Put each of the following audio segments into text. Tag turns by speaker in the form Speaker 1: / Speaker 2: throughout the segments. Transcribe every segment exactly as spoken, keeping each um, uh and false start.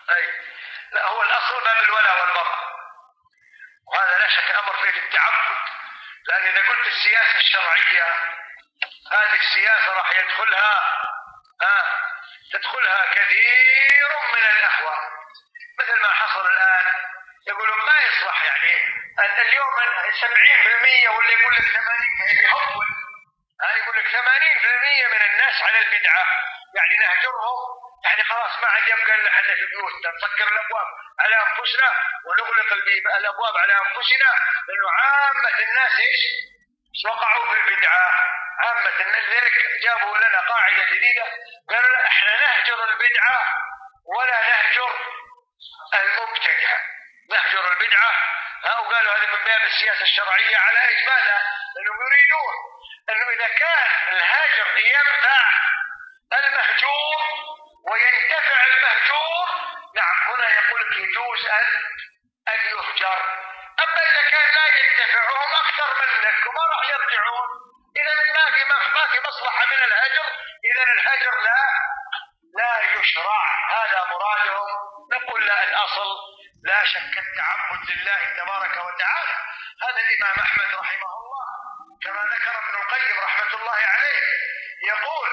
Speaker 1: أي لا، هو الأصل باب الولاء والبراء، وهذا لا شك أمر فيه التعبد، لأن إذا قلت السياسة الشرعية هذه السياسة راح يدخلها ها تدخلها كثير من الأهواء، مثل ما حصل الآن. يقولون ما يصلح يعني اليوم سبعين بالمئة ولا يقول لك ثمانين بالمئة يهول، ها يقول لك ثمانين بالمئة من الناس على البدعة، يعني نهجرهم، يعني خلاص ما عاد يبقى الا احنا في بيوتنا نسكر الابواب على انفسنا ونغلق الابواب على انفسنا، لانه عامة الناس ايش؟ وقعوا في البدعة عامة الناس. ذلك جابوا لنا قاعدة جديدة، قالوا لا احنا نهجر البدعة ولا نهجر المبتدع، نهجر البدعة ها، وقالوا هذا من باب السياسة الشرعية على إجمالها، لأنهم يريدون أنه إذا كان الهاجر ينفع المهجور وينتفع المهجور، نعم هنا يقول يجوز أن أن يهجر. أما إذا كان لا ينتفعهم أكثر منك وما راح يرجعون، إذا ما في ما في مصلحة من الهجر، إذا الهجر لا لا يشرع، هذا مرادهم. نقول لا، الأصل لا شك التعبد لله تبارك وتعالى. هذا الإمام أحمد رحمه الله كما ذكر ابن القيم رحمة الله عليه يقول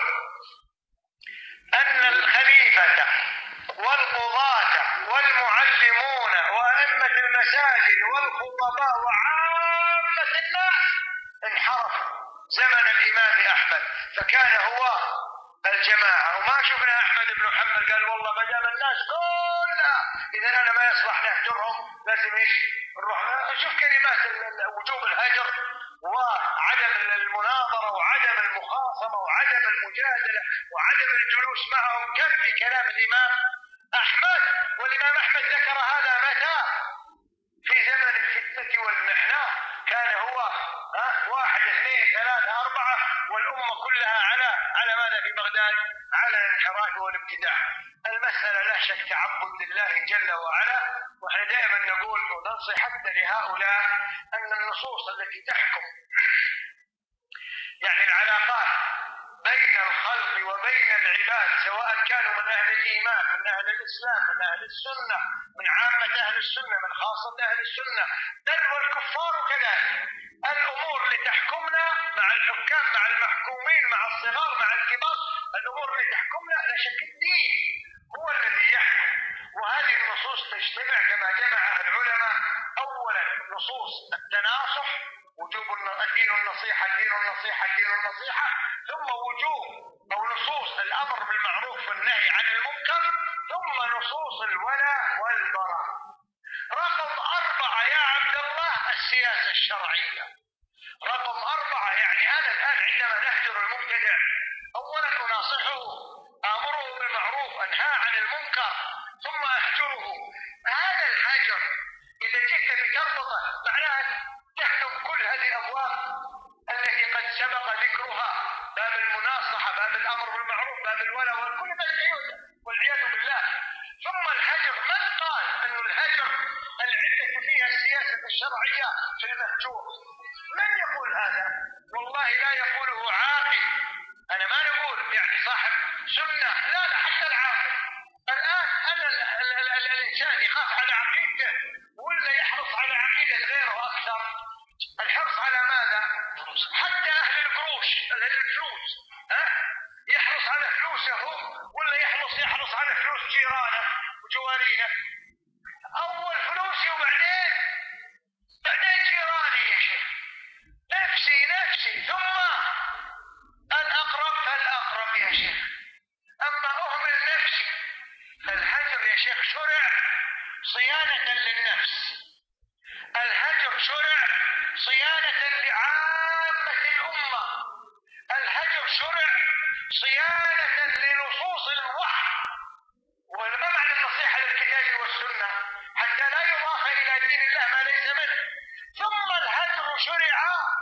Speaker 1: أن الخليفة والقضاة والمعلمون وأئمة المساجد والخطباء وعامة الناس انحرفوا زمن الإمام أحمد، فكان هو الجماعة. وما شفنا أحمد بن محمد قال والله ما دام الناس كلها إذا أنا ما يصلح نهجرهم، لازم إيش نروح. شوف كلمات وجوب الهجر وعدم المناظرة وعدم المخاصمة وعدم المجادلة وعدم الجلوس معهم، كم في كلام الإمام أحمد. والإمام أحمد ذكر هذا متى؟ في زمن الفتنة والمحنة، كان هو ها واحد اثنين ثلاثة أربعة والأمة كلها على على ماذا في بغداد؟ على الانحراف والابتداع. المسألة لا شك تعبد لله جل وعلا، ونحن دائما نقول وننصح حتى لهؤلاء أن النصوص التي تحكم يعني العلاقات بين الخلق وبين العباد، سواء كانوا من أهل الإيمان من أهل الإسلام من أهل السنة من عامة أهل السنة من خاصة أهل السنة بل والكفار كذلك، الأمور اللي تحكمنا مع الحكام مع المحكومين مع الصغار مع الكبار، الأمور اللي تحكمنا لا شك الدين هو الذي يحكم. وهذه النصوص تجتمع كما جمع العلماء أولا نصوص التناصح، وجوب الدين النصيحة الدين النصيحة الدين النصيحة، ثم وجوب أو نصوص الأمر بالمعروف والنهي عن المنكر، ثم نصوص الولاء والبراء. رقم أربعة يا عبد الله السياسة الشرعية. رقم أربعة يعني أنا الآن عندما نهجر المبتدع أولا أناصحه، آمره بالمعروف أنهاه عن المنكر، ثم أهجره. هذا الهجر إذا جئت بتربطه معناها تحكم كل هذه الأبواب التي قد سبق ذكرها، باب المناصحة باب الأمر بالمعروف باب الولاء والكل بالعيوذ والعياذ بالله. ثم الهجر، من قال أن الهجر العلة فيها السياسة الشرعية في المهجور؟ من يقول هذا؟ والله لا يقوله عاقل. أنا ما نقول يعني صاحب سنة، لا لا حتى العاقل. الآن أنا الإنسان يخاف على عقيدته ولا يحرص على عقيدة غيره أكثر؟ الحرص على ماذا؟ حتى أهل القروش أهل الفلوس ها يحرص على فلوسه ولا يحرص يحرص على فلوس جيرانه وجوارينه؟ أول فلوسي وبعدين بعدين جيراني يا شيخ، نفسي نفسي ثم الأقرب فالأقرب يا شيخ. أما أهمل نفسي، فالهجر يا شيخ شرع صيانة للنفس، الهجر شرع صيانة لعامة الأمة، الهجر شرع صيانة لنصوص الوحي. وما معنى النصيحة للكتاب والسنة؟ حتى لا يضاف إلى دين الله ما ليس منه. ثم الهجر شرع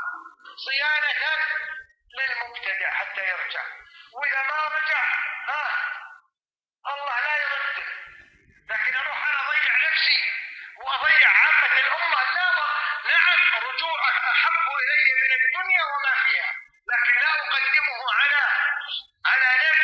Speaker 1: صيانة للمبتدع حتى يرجع، وإذا ما رجع ها الله لا يرد. لكن أروح أنا أضيع نفسي وأضيع عامة الأمة؟ لا، نعم رجوعه أحب إلي من الدنيا وما فيها، لكن لا أقدمه على على نفسي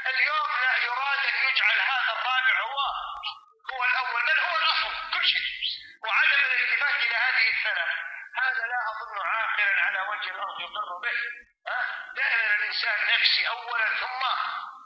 Speaker 1: اليوم لا يراد أن يجعل هذا الرابع هو هو الأول، بل هو الأصل كل شيء، وعدم الالتفات إلى هذه الثلاث هذا لا أظن عاقلا على وجه الأرض يقر به. دائما الإنسان نفسي أولا ثم